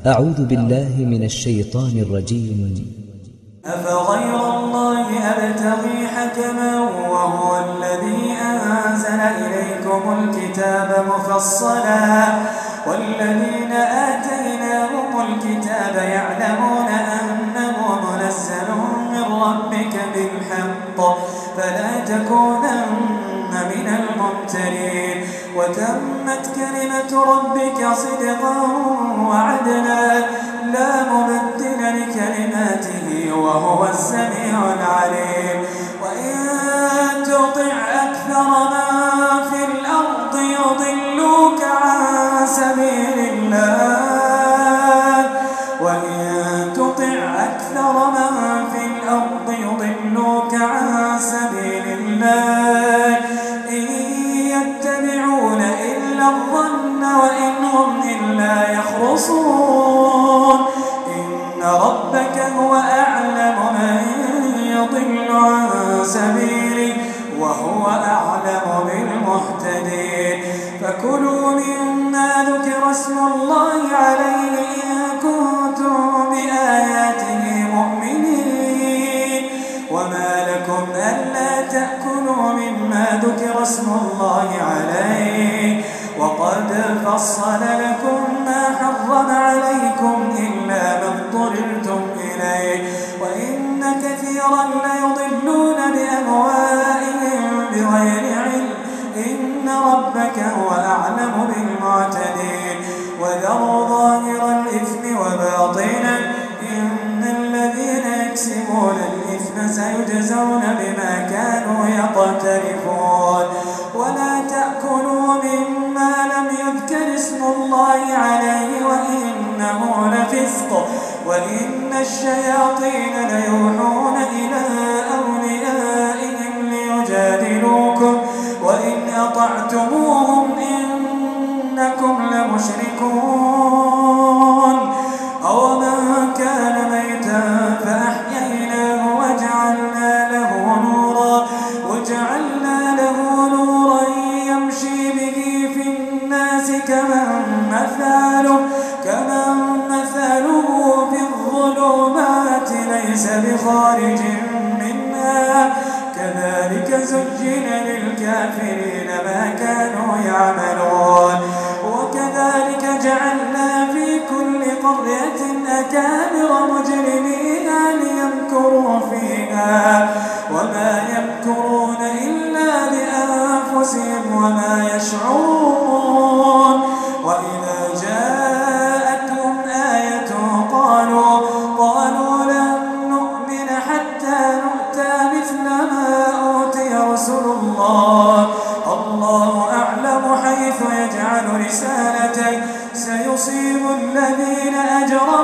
أعوذ بالله من الشيطان الرجيم. أفغير الله أبتغي حكما وهو الذي أنزل إليكم الكتاب مفصلا والذين آتيناهم الكتاب يعلمون أنه منزل من ربك بالحق فلا تكونن من الممترين وتمت كلمة ربك صدقا وعدلا لا مبدل لكلماته وهو السميع العليم وإن تطع أكثر من في الأرض يضلوك عن سبيل الله وإن تطع أكثر من في الأرض يضلوك عن سبيل الله إن يتبعون إلا الظن وإن هم إلا يخرصون إن ربك هو أعلم من يضل عن سبيله وهو أعلم بالمهتدين فكلوا مما ذكر اسم الله عليه إن كنتم بآياته مؤمنين وما لكم ألا تأكلوا مما ذكر اسم الله عليه وقد فصل لكم ما حرم عليكم إلا ما اضطررتم إليه وإن كثيرا ليضلون بأهوائهم بغير علم إن ربك هو أعلم بالمعتدين وذروا ظاهر الإثم وباطنه إن الذين يكسبون الإثم سيجزون بما كانوا يقترفون ولا تأكلوا مما لم يذكر اسم الله عليه وإنه لفسق وإن الشياطين ليوحون إلى أوليائهم ليجادلوكم وإن أطعتموهم إنكم لمشركون أومن كان ميتا فأحييناه وجعلنا له نورا يمشي به في الناس كمن مثله في الظلمات ليس بخارج منها كذلك زين للكافرين ما كانوا يعملون وكذلك جعلنا في كل قرية أكابر مجرميها ليمكروا فيها وما يمكرون إلا بأنفسهم وما يشعرون وإذا جاءتهم آية قالوا لن نؤمن حتى نؤتى مثل ما أوتي رسل الله أعلم حيث يجعل رسالته سيصيب الذين أجرموا